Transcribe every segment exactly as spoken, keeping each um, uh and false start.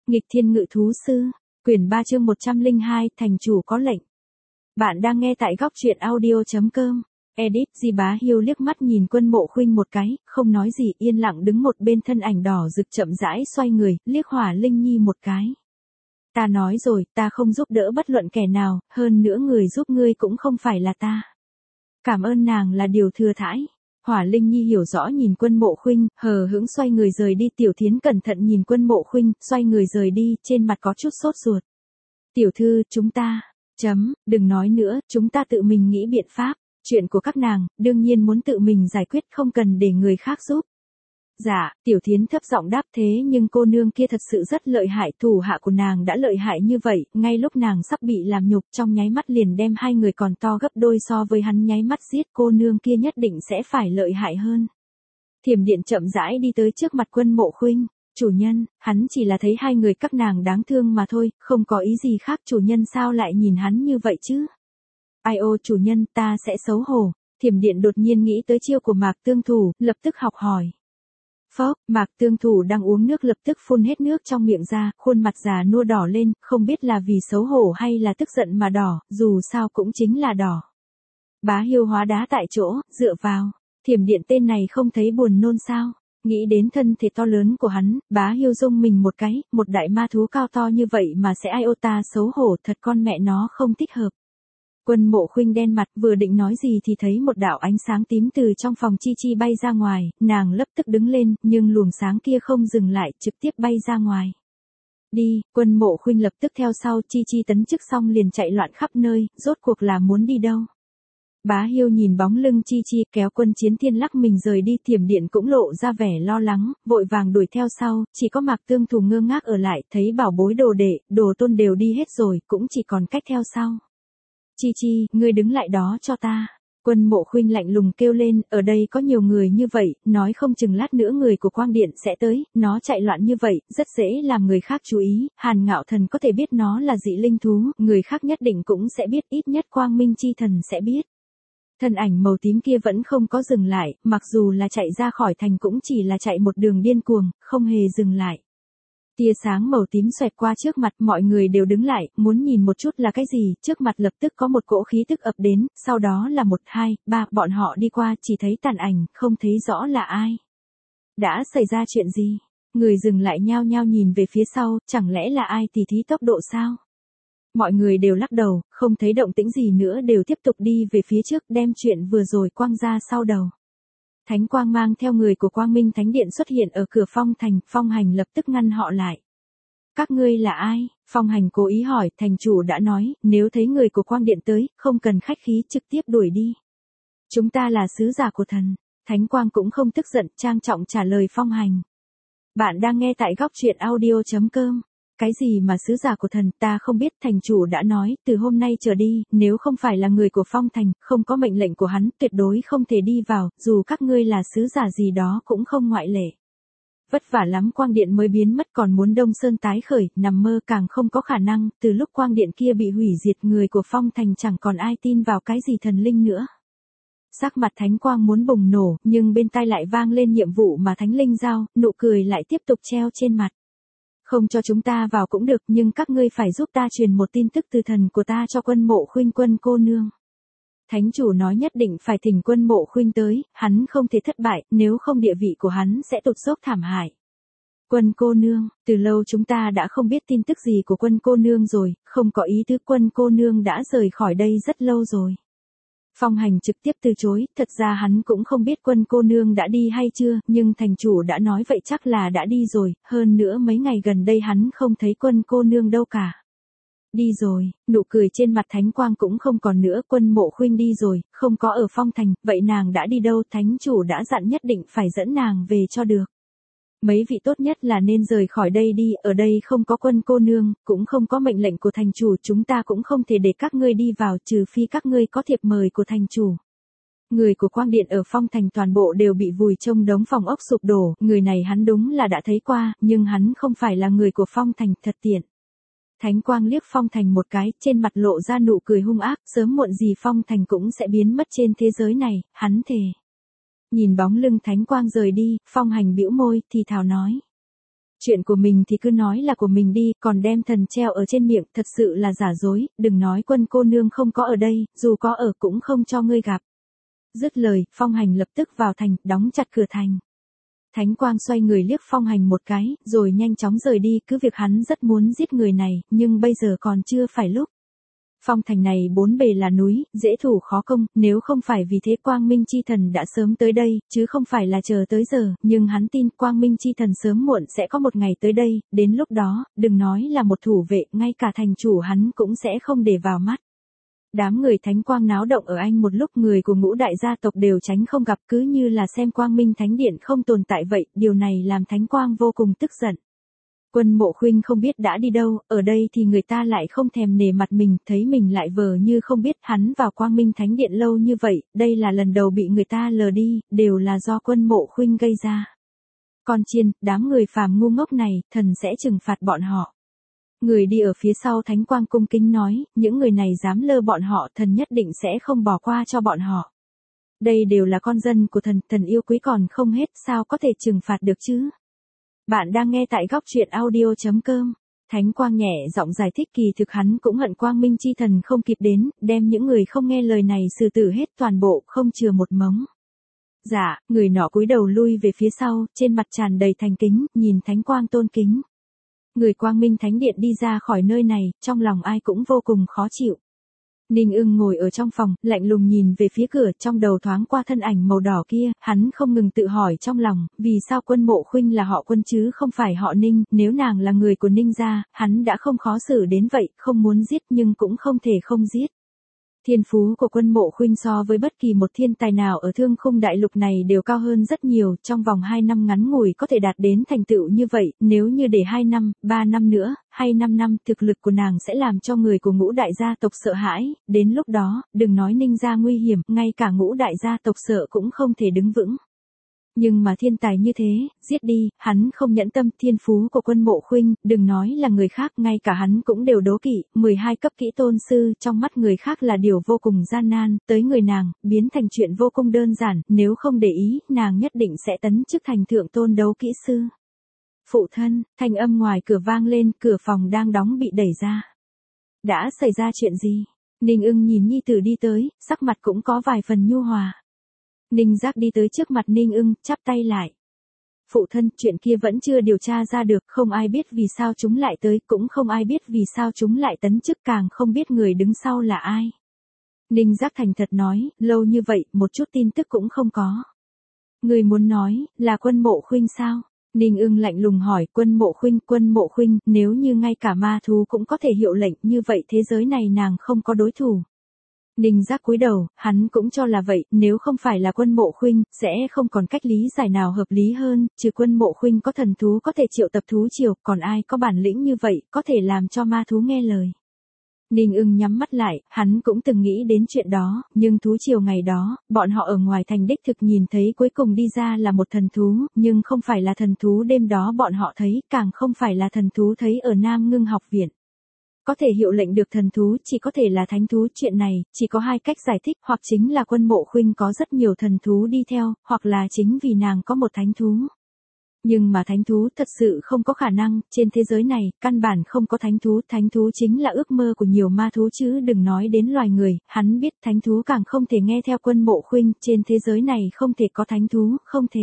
Nghịch thiên ngự thú sư, quyển ba chương một trăm lẻ hai, thành chủ có lệnh. Bạn đang nghe tại góc truyện audio.com. Edit, Di Bá Hiêu liếc mắt nhìn Quân Mộ Khuynh một cái, không nói gì, yên lặng đứng một bên, thân ảnh đỏ rực chậm rãi xoay người, liếc Hỏa Linh Nhi một cái. Ta nói rồi, ta không giúp đỡ bất luận kẻ nào, hơn nữa người giúp ngươi cũng không phải là ta. Cảm ơn nàng là điều thừa thãi. Hỏa Linh Nhi hiểu rõ nhìn Quân Mộ Khuynh, hờ hững xoay người rời đi. Tiểu Thiến cẩn thận nhìn Quân Mộ Khuynh, xoay người rời đi, trên mặt có chút sốt ruột. Tiểu thư, chúng ta, chấm, đừng nói nữa, chúng ta tự mình nghĩ biện pháp. Chuyện của các nàng, đương nhiên muốn tự mình giải quyết, không cần để người khác giúp. Dạ, Tiểu Thiến thấp giọng đáp, thế nhưng cô nương kia thật sự rất lợi hại, thủ hạ của nàng đã lợi hại như vậy, ngay lúc nàng sắp bị làm nhục, trong nháy mắt liền đem hai người còn to gấp đôi so với hắn nháy mắt giết, cô nương kia nhất định sẽ phải lợi hại hơn. Thiểm Điện chậm rãi đi tới trước mặt Quân Mộ Khuynh, chủ nhân, hắn chỉ là thấy hai người các nàng đáng thương mà thôi, không có ý gì khác, chủ nhân sao lại nhìn hắn như vậy chứ? Ai ô chủ nhân, ta sẽ xấu hổ. Thiểm Điện đột nhiên nghĩ tới chiêu của Mạc Tương Thủ, lập tức học hỏi. Phốc, Mạc Tương Thủ đang uống nước lập tức phun hết nước trong miệng ra, khuôn mặt già nua đỏ lên, không biết là vì xấu hổ hay là tức giận mà đỏ, dù sao cũng chính là đỏ. Bá Hiêu hóa đá tại chỗ, dựa vào. Thiểm Điện tên này không thấy buồn nôn sao? Nghĩ đến thân thể to lớn của hắn, Bá Hiêu rung mình một cái, một đại ma thú cao to như vậy mà sẽ ai ô ta xấu hổ, thật con mẹ nó không thích hợp. Quân Mộ Khuynh đen mặt, vừa định nói gì thì thấy một đạo ánh sáng tím từ trong phòng Chi Chi bay ra ngoài, nàng lập tức đứng lên, nhưng luồng sáng kia không dừng lại, trực tiếp bay ra ngoài. Đi, Quân Mộ Khuynh lập tức theo sau, Chi Chi tấn chức xong liền chạy loạn khắp nơi, rốt cuộc là muốn đi đâu. Bá Hiêu nhìn bóng lưng Chi Chi, kéo Quân Chiến Thiên lắc mình rời đi. Thiểm Điện cũng lộ ra vẻ lo lắng, vội vàng đuổi theo sau, chỉ có Mạc Tương Thủ ngơ ngác ở lại, thấy bảo bối đồ đệ, đồ tôn đều đi hết rồi, cũng chỉ còn cách theo sau. Chi Chi, ngươi đứng lại đó cho ta. Quân Mộ Khuynh lạnh lùng kêu lên, ở đây có nhiều người như vậy, nói không chừng lát nữa người của Quang Điện sẽ tới, nó chạy loạn như vậy, rất dễ làm người khác chú ý, Hàn Ngạo Thần có thể biết nó là dị linh thú, người khác nhất định cũng sẽ biết, ít nhất Quang Minh Chi Thần sẽ biết. Thân ảnh màu tím kia vẫn không có dừng lại, mặc dù là chạy ra khỏi thành cũng chỉ là chạy một đường điên cuồng, không hề dừng lại. Tia sáng màu tím xoẹt qua trước mặt, mọi người đều đứng lại, muốn nhìn một chút là cái gì, trước mặt lập tức có một cỗ khí tức ập đến, sau đó là một, hai, ba, bọn họ đi qua, chỉ thấy tàn ảnh, không thấy rõ là ai. Đã xảy ra chuyện gì? Người dừng lại nhao nhao nhìn về phía sau, chẳng lẽ là ai tỉ thí tốc độ sao? Mọi người đều lắc đầu, không thấy động tĩnh gì nữa, đều tiếp tục đi về phía trước, đem chuyện vừa rồi quăng ra sau đầu. Thánh Quang mang theo người của Quang Minh Thánh Điện xuất hiện ở cửa Phong Thành, Phong Hành lập tức ngăn họ lại. Các ngươi là ai? Phong Hành cố ý hỏi, thành chủ đã nói, nếu thấy người của Quang Điện tới, không cần khách khí, trực tiếp đuổi đi. Chúng ta là sứ giả của thần. Thánh Quang cũng không tức giận, trang trọng trả lời Phong Hành. Bạn đang nghe tại góc truyện audio.com. Cái gì mà sứ giả của thần, ta không biết, thành chủ đã nói, từ hôm nay trở đi, nếu không phải là người của Phong Thành, không có mệnh lệnh của hắn, tuyệt đối không thể đi vào, dù các ngươi là sứ giả gì đó cũng không ngoại lệ. Vất vả lắm Quang Điện mới biến mất, còn muốn Đông Sơn tái khởi, nằm mơ càng không có khả năng, từ lúc Quang Điện kia bị hủy diệt, người của Phong Thành chẳng còn ai tin vào cái gì thần linh nữa. Sắc mặt Thánh Quang muốn bùng nổ, nhưng bên tai lại vang lên nhiệm vụ mà Thánh Linh giao, nụ cười lại tiếp tục treo trên mặt. Không cho chúng ta vào cũng được, nhưng các ngươi phải giúp ta truyền một tin tức từ thần của ta cho Quân Mộ Khuynh Quân cô nương. Thánh chủ nói nhất định phải thỉnh Quân Mộ Khuynh tới, hắn không thể thất bại, nếu không địa vị của hắn sẽ tụt dốc thảm hại. Quân cô nương, từ lâu chúng ta đã không biết tin tức gì của Quân cô nương rồi, không có ý tứ, Quân cô nương đã rời khỏi đây rất lâu rồi. Phong Hành trực tiếp từ chối, thật ra hắn cũng không biết Quân cô nương đã đi hay chưa, nhưng thành chủ đã nói vậy chắc là đã đi rồi, hơn nữa mấy ngày gần đây hắn không thấy Quân cô nương đâu cả. Đi rồi, nụ cười trên mặt Thánh Quang cũng không còn nữa, Quân Mộ Khuynh đi rồi, không có ở Phong Thành, vậy nàng đã đi đâu, thánh chủ đã dặn nhất định phải dẫn nàng về cho được. Mấy vị tốt nhất là nên rời khỏi đây đi, ở đây không có Quân cô nương, cũng không có mệnh lệnh của thành chủ, chúng ta cũng không thể để các ngươi đi vào, trừ phi các ngươi có thiệp mời của thành chủ. Người của Quang Điện ở Phong Thành toàn bộ đều bị vùi trong đống phòng ốc sụp đổ, người này hắn đúng là đã thấy qua, nhưng hắn không phải là người của Phong Thành, thật tiện. Thánh Quang liếc Phong Thành một cái, trên mặt lộ ra nụ cười hung ác, sớm muộn gì Phong Thành cũng sẽ biến mất trên thế giới này, hắn thề. Nhìn bóng lưng Thánh Quang rời đi, Phong Hành bĩu môi, thì thào nói. Chuyện của mình thì cứ nói là của mình đi, còn đem thần treo ở trên miệng, thật sự là giả dối, đừng nói Quân cô nương không có ở đây, dù có ở cũng không cho ngươi gặp. Dứt lời, Phong Hành lập tức vào thành, đóng chặt cửa thành. Thánh Quang xoay người liếc Phong Hành một cái, rồi nhanh chóng rời đi, cứ việc hắn rất muốn giết người này, nhưng bây giờ còn chưa phải lúc. Phong thành này bốn bề là núi, dễ thủ khó công, nếu không phải vì thế Quang Minh Chi Thần đã sớm tới đây, chứ không phải là chờ tới giờ, nhưng hắn tin Quang Minh Chi Thần sớm muộn sẽ có một ngày tới đây, đến lúc đó, đừng nói là một thủ vệ, ngay cả thành chủ hắn cũng sẽ không để vào mắt. Đám người Thánh Quang náo động ở Anh một lúc, người của ngũ đại gia tộc đều tránh không gặp, cứ như là xem Quang Minh Thánh Điện không tồn tại vậy, điều này làm Thánh Quang vô cùng tức giận. Quân Mộ Khuynh không biết đã đi đâu, ở đây thì người ta lại không thèm nể mặt mình, thấy mình lại vờ như không biết. Hắn vào Quang Minh Thánh Điện lâu như vậy, đây là lần đầu bị người ta lờ đi, đều là do Quân Mộ Khuynh gây ra. Con chiên, đám người phàm ngu ngốc này, thần sẽ trừng phạt bọn họ. Người đi ở phía sau Thánh Quang cung kính nói, những người này dám lơ bọn họ, thần nhất định sẽ không bỏ qua cho bọn họ. Đây đều là con dân của thần, thần yêu quý còn không hết, sao có thể trừng phạt được chứ? Bạn đang nghe tại góc truyện audio chấm com. Thánh Quang nhẹ giọng giải thích, kỳ thực hắn cũng hận Quang Minh Chi Thần không kịp đến, đem những người không nghe lời này xử tử hết toàn bộ, không chừa một mống. Dạ, người nọ cúi đầu lui về phía sau, trên mặt tràn đầy thành kính, nhìn Thánh Quang tôn kính. Người Quang Minh Thánh Điện đi ra khỏi nơi này, trong lòng ai cũng vô cùng khó chịu. Ninh Ưng ngồi ở trong phòng, lạnh lùng nhìn về phía cửa, trong đầu thoáng qua thân ảnh màu đỏ kia, hắn không ngừng tự hỏi trong lòng, vì sao Quân Mộ Khuynh là họ Quân chứ không phải họ Ninh, nếu nàng là người của Ninh gia, hắn đã không khó xử đến vậy, không muốn giết nhưng cũng không thể không giết. Thiên phú của Quân Mộ Khuynh so với bất kỳ một thiên tài nào ở Thương Khung Đại Lục này đều cao hơn rất nhiều, trong vòng hai năm ngắn ngủi có thể đạt đến thành tựu như vậy, nếu như để hai năm, ba năm nữa, hay năm năm, thực lực của nàng sẽ làm cho người của ngũ đại gia tộc sợ hãi, đến lúc đó, đừng nói Ninh gia nguy hiểm, ngay cả ngũ đại gia tộc sợ cũng không thể đứng vững. Nhưng mà thiên tài như thế, giết đi, hắn không nhẫn tâm. Thiên phú của Quân Mộ Khuynh, đừng nói là người khác, ngay cả hắn cũng đều đố kỵ, mười hai cấp kỹ tôn sư, trong mắt người khác là điều vô cùng gian nan, tới người nàng, biến thành chuyện vô cùng đơn giản, nếu không để ý, nàng nhất định sẽ tấn chức thành thượng tôn đấu kỹ sư. Phụ thân, thanh âm ngoài cửa vang lên, cửa phòng đang đóng bị đẩy ra. Đã xảy ra chuyện gì? Ninh Ưng nhìn nhi tử đi tới, sắc mặt cũng có vài phần nhu hòa. Ninh Giác đi tới trước mặt Ninh Ưng, chắp tay lại. Phụ thân, chuyện kia vẫn chưa điều tra ra được, không ai biết vì sao chúng lại tới, cũng không ai biết vì sao chúng lại tấn chức, càng không biết người đứng sau là ai. Ninh Giác thành thật nói, lâu như vậy, một chút tin tức cũng không có. Người muốn nói, là Quân Mộ Khuynh sao? Ninh Ưng lạnh lùng hỏi. Quân Mộ Khuynh, Quân Mộ Khuynh, nếu như ngay cả ma thú cũng có thể hiệu lệnh, như vậy thế giới này nàng không có đối thủ. Ninh Giác cúi đầu, hắn cũng cho là vậy, nếu không phải là Quân Mộ Khuynh, sẽ không còn cách lý giải nào hợp lý hơn, trừ Quân Mộ Khuynh có thần thú có thể triệu tập thú triều, còn ai có bản lĩnh như vậy, có thể làm cho ma thú nghe lời. Ninh Ưng nhắm mắt lại, hắn cũng từng nghĩ đến chuyện đó, nhưng thú triều ngày đó, bọn họ ở ngoài thành đích thực nhìn thấy cuối cùng đi ra là một thần thú, nhưng không phải là thần thú đêm đó bọn họ thấy, càng không phải là thần thú thấy ở Nam Ngưng học viện. Có thể hiệu lệnh được thần thú chỉ có thể là thánh thú, chuyện này chỉ có hai cách giải thích, hoặc chính là Quân Mộ Khuynh có rất nhiều thần thú đi theo, hoặc là chính vì nàng có một thánh thú. Nhưng mà thánh thú thật sự không có khả năng, trên thế giới này, căn bản không có thánh thú, thánh thú chính là ước mơ của nhiều ma thú chứ đừng nói đến loài người, hắn biết thánh thú càng không thể nghe theo Quân Mộ Khuynh, trên thế giới này không thể có thánh thú, không thể.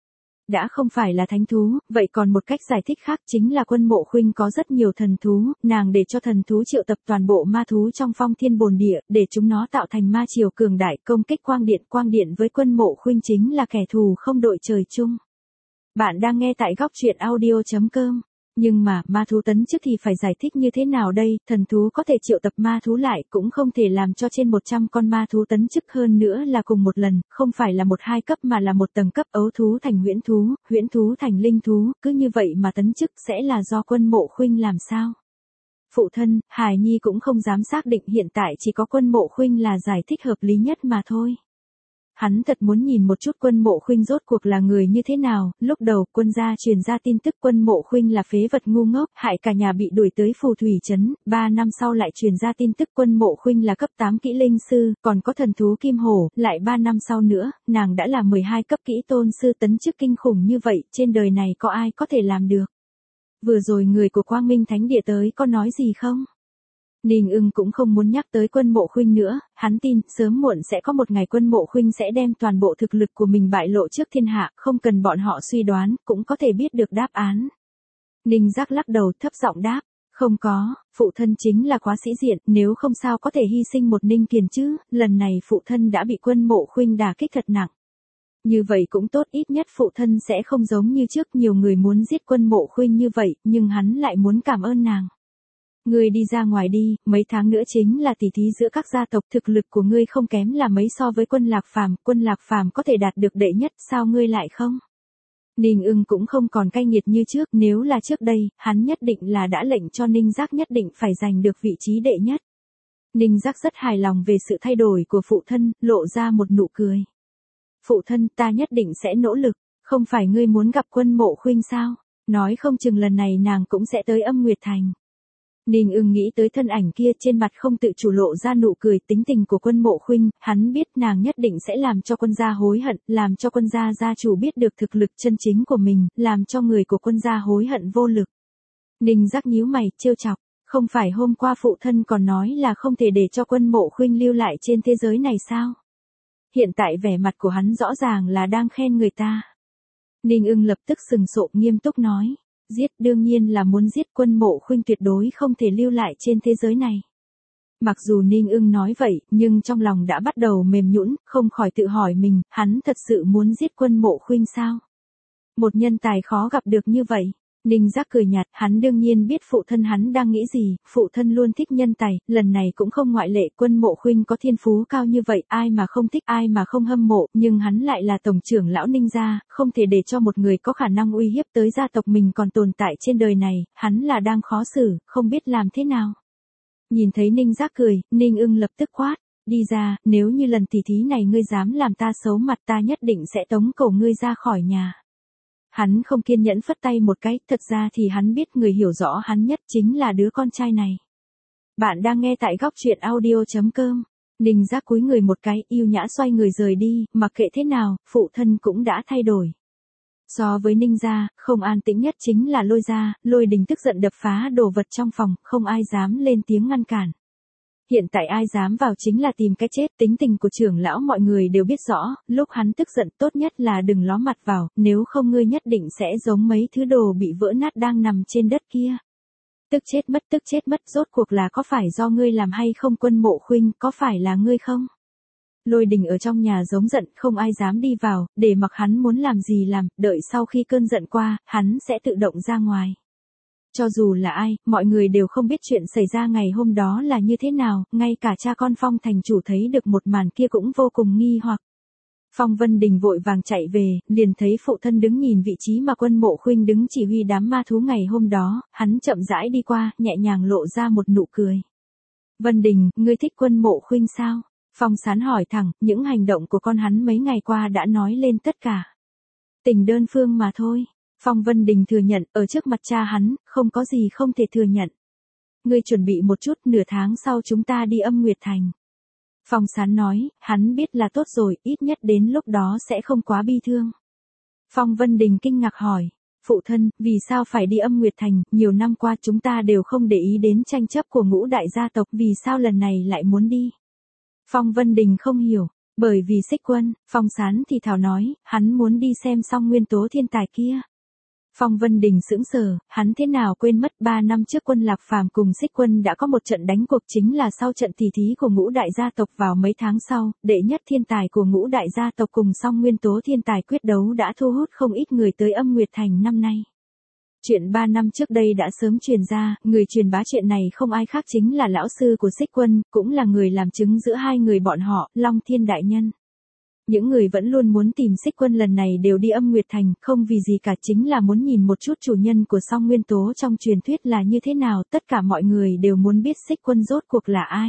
Đã không phải là thánh thú, vậy còn một cách giải thích khác chính là Quân Mộ Khuynh có rất nhiều thần thú, nàng để cho thần thú triệu tập toàn bộ ma thú trong Phong Thiên Bồn Địa, để chúng nó tạo thành ma triều cường đại công kích Quang Điện. Quang Điện với Quân Mộ Khuynh chính là kẻ thù không đội trời chung. Bạn đang nghe tại góc truyện audio chấm com. Nhưng mà, ma thú tấn chức thì phải giải thích như thế nào đây, thần thú có thể triệu tập ma thú lại, cũng không thể làm cho trên một trăm con ma thú tấn chức, hơn nữa là cùng một lần, không phải là một hai cấp mà là một tầng cấp, ấu thú thành huyễn thú, huyễn thú thành linh thú, cứ như vậy mà tấn chức sẽ là do Quân Mộ Khuynh làm sao? Phụ thân, hài nhi cũng không dám xác định, hiện tại chỉ có Quân Mộ Khuynh là giải thích hợp lý nhất mà thôi. Hắn thật muốn nhìn một chút Quân Mộ Khuynh rốt cuộc là người như thế nào, lúc đầu quân gia truyền ra tin tức Quân Mộ Khuynh là phế vật ngu ngốc, hại cả nhà bị đuổi tới phù thủy trấn, ba năm sau lại truyền ra tin tức Quân Mộ Khuynh là cấp tám kỹ linh sư, còn có thần thú kim hổ, lại ba năm sau nữa, nàng đã là mười hai cấp kỹ tôn sư, tấn chức kinh khủng như vậy, trên đời này có ai có thể làm được. Vừa rồi người của Quang Minh Thánh Địa tới có nói gì không? Ninh Ưng cũng không muốn nhắc tới Quân Mộ Khuynh nữa, hắn tin sớm muộn sẽ có một ngày Quân Mộ Khuynh sẽ đem toàn bộ thực lực của mình bại lộ trước thiên hạ, không cần bọn họ suy đoán, cũng có thể biết được đáp án. Ninh Giác lắc đầu thấp giọng đáp, không có, phụ thân chính là quá sĩ diện, nếu không sao có thể hy sinh một Ninh Kiền chứ, lần này phụ thân đã bị Quân Mộ Khuynh đả kích thật nặng. Như vậy cũng tốt, ít nhất phụ thân sẽ không giống như trước nhiều người muốn giết Quân Mộ Khuynh như vậy, nhưng hắn lại muốn cảm ơn nàng. Ngươi đi ra ngoài đi, mấy tháng nữa chính là tỷ thí giữa các gia tộc, thực lực của ngươi không kém là mấy so với Quân Lạc Phàm, Quân Lạc Phàm có thể đạt được đệ nhất, sao ngươi lại không? Ninh Ưng cũng không còn cay nghiệt như trước, nếu là trước đây, hắn nhất định là đã lệnh cho Ninh Giác nhất định phải giành được vị trí đệ nhất. Ninh Giác rất hài lòng về sự thay đổi của phụ thân, lộ ra một nụ cười. Phụ thân, ta nhất định sẽ nỗ lực, không phải ngươi muốn gặp Quân Mộ Khuynh sao? Nói không chừng lần này nàng cũng sẽ tới Âm Nguyệt Thành. Ninh Ưng nghĩ tới thân ảnh kia, trên mặt không tự chủ lộ ra nụ cười. Tính tình của Quân Mộ Khuynh, hắn biết nàng nhất định sẽ làm cho quân gia hối hận, làm cho quân gia gia chủ biết được thực lực chân chính của mình, làm cho người của quân gia hối hận vô lực. Ninh Giác nhíu mày, trêu chọc, không phải hôm qua phụ thân còn nói là không thể để cho Quân Mộ Khuynh lưu lại trên thế giới này sao? Hiện tại vẻ mặt của hắn rõ ràng là đang khen người ta. Ninh Ưng lập tức sừng sộ, nghiêm túc nói. Giết, đương nhiên là muốn giết, Quân Mộ Khuynh tuyệt đối không thể lưu lại trên thế giới này. Mặc dù Ninh Ưng nói vậy, nhưng trong lòng đã bắt đầu mềm nhũn, không khỏi tự hỏi mình, hắn thật sự muốn giết Quân Mộ Khuynh sao? Một nhân tài khó gặp được như vậy. Ninh Giác cười nhạt, hắn đương nhiên biết phụ thân hắn đang nghĩ gì, phụ thân luôn thích nhân tài, lần này cũng không ngoại lệ. Quân Mộ Khuynh có thiên phú cao như vậy, ai mà không thích, ai mà không hâm mộ, nhưng hắn lại là tổng trưởng lão Ninh gia, không thể để cho một người có khả năng uy hiếp tới gia tộc mình còn tồn tại trên đời này, hắn là đang khó xử, không biết làm thế nào. Nhìn thấy Ninh Giác cười, Ninh Ưng lập tức quát, đi ra, nếu như lần tỷ thí này ngươi dám làm ta xấu mặt, ta nhất định sẽ tống cổ ngươi ra khỏi nhà. Hắn không kiên nhẫn phất tay một cái, thật ra thì hắn biết người hiểu rõ hắn nhất chính là đứa con trai này. Bạn đang nghe tại góc truyện audio chấm com. Ninh Giác cúi người một cái, yêu nhã xoay người rời đi, mặc kệ thế nào, phụ thân cũng đã thay đổi. So với Ninh gia, không an tĩnh nhất chính là Lôi gia, Lôi Đình tức giận đập phá đồ vật trong phòng, không ai dám lên tiếng ngăn cản. Hiện tại ai dám vào chính là tìm cái chết, tính tình của trưởng lão mọi người đều biết rõ, lúc hắn tức giận tốt nhất là đừng ló mặt vào, nếu không ngươi nhất định sẽ giống mấy thứ đồ bị vỡ nát đang nằm trên đất kia. Tức chết mất, tức chết mất, rốt cuộc là có phải do ngươi làm hay không? Quân Mộ Khuynh, có phải là ngươi không? Lôi Đình ở trong nhà giống giận, không ai dám đi vào, để mặc hắn muốn làm gì làm, đợi sau khi cơn giận qua, hắn sẽ tự động ra ngoài. Cho dù là ai, mọi người đều không biết chuyện xảy ra ngày hôm đó là như thế nào, ngay cả cha con Phong thành chủ thấy được một màn kia cũng vô cùng nghi hoặc. Phong Vân Đình vội vàng chạy về, liền thấy phụ thân đứng nhìn vị trí mà Quân Mộ Khuynh đứng chỉ huy đám ma thú ngày hôm đó, hắn chậm rãi đi qua, nhẹ nhàng lộ ra một nụ cười. Vân Đình, ngươi thích Quân Mộ Khuynh sao? Phong Sán hỏi thẳng, những hành động của con hắn mấy ngày qua đã nói lên tất cả. Tình đơn phương mà thôi. Phong Vân Đình thừa nhận, ở trước mặt cha hắn, không có gì không thể thừa nhận. Ngươi chuẩn bị một chút, nửa tháng sau chúng ta đi Âm Nguyệt Thành. Phong Sán nói, hắn biết là tốt rồi, ít nhất đến lúc đó sẽ không quá bi thương. Phong Vân Đình kinh ngạc hỏi, phụ thân, vì sao phải đi Âm Nguyệt Thành, nhiều năm qua chúng ta đều không để ý đến tranh chấp của ngũ đại gia tộc, vì sao lần này lại muốn đi? Phong Vân Đình không hiểu, bởi vì Xích Quân. Phong Sán thì thào nói, hắn muốn đi xem xong nguyên tố thiên tài kia. Phong Vân Đình sững sờ, hắn thế nào quên mất ba năm trước Quân Lạc Phàm cùng Xích Quân đã có một trận đánh cuộc, chính là sau trận tỷ thí của ngũ đại gia tộc vào mấy tháng sau, đệ nhất thiên tài của ngũ đại gia tộc cùng song nguyên tố thiên tài quyết đấu đã thu hút không ít người tới Âm Nguyệt Thành năm nay. Chuyện ba năm trước đây đã sớm truyền ra, người truyền bá chuyện này không ai khác chính là lão sư của Xích Quân, cũng là người làm chứng giữa hai người bọn họ, Long Thiên Đại Nhân. Những người vẫn luôn muốn tìm Xích Quân lần này đều đi Âm Nguyệt Thành, không vì gì cả, chính là muốn nhìn một chút chủ nhân của song nguyên tố trong truyền thuyết là như thế nào, tất cả mọi người đều muốn biết Xích Quân rốt cuộc là ai.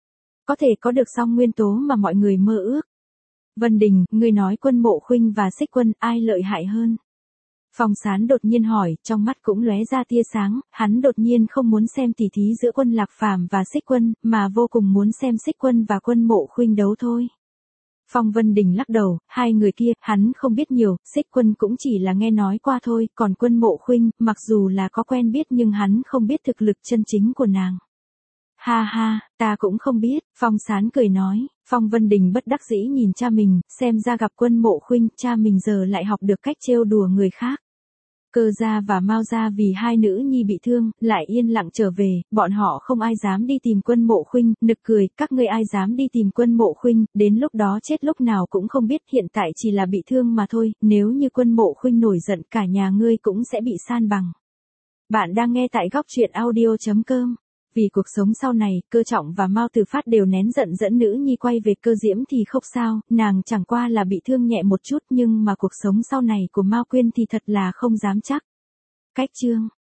Có thể có được song nguyên tố mà mọi người mơ ước. Vân Đình, ngươi nói Quân Mộ Khuynh và Xích Quân, ai lợi hại hơn? Phong Sán đột nhiên hỏi, trong mắt cũng lóe ra tia sáng, hắn đột nhiên không muốn xem tỷ thí giữa Quân Lạc Phàm và Xích Quân, mà vô cùng muốn xem Xích Quân và Quân Mộ Khuynh đấu thôi. Phong Vân Đình lắc đầu, hai người kia, hắn không biết nhiều, Xích Quân cũng chỉ là nghe nói qua thôi, còn Quân Mộ Khuynh, mặc dù là có quen biết nhưng hắn không biết thực lực chân chính của nàng. Ha ha, ta cũng không biết, Phong Sán cười nói. Phong Vân Đình bất đắc dĩ nhìn cha mình, xem ra gặp Quân Mộ Khuynh, cha mình giờ lại học được cách trêu đùa người khác. Cơ gia và Mao gia vì hai nữ nhi bị thương, lại yên lặng trở về, bọn họ không ai dám đi tìm Quân Mộ Khuynh, nực cười, các ngươi ai dám đi tìm Quân Mộ Khuynh, đến lúc đó chết lúc nào cũng không biết, hiện tại chỉ là bị thương mà thôi, nếu như Quân Mộ Khuynh nổi giận cả nhà ngươi cũng sẽ bị san bằng. Bạn đang nghe tại góc truyện audio chấm com. Vì cuộc sống sau này, Cơ Trọng và Mao Từ Phát đều nén giận dẫn nữ nhi quay về Cơ Diễm thì không sao, nàng chẳng qua là bị thương nhẹ một chút nhưng mà cuộc sống sau này của Mao Quyên thì thật là không dám chắc. Cách chương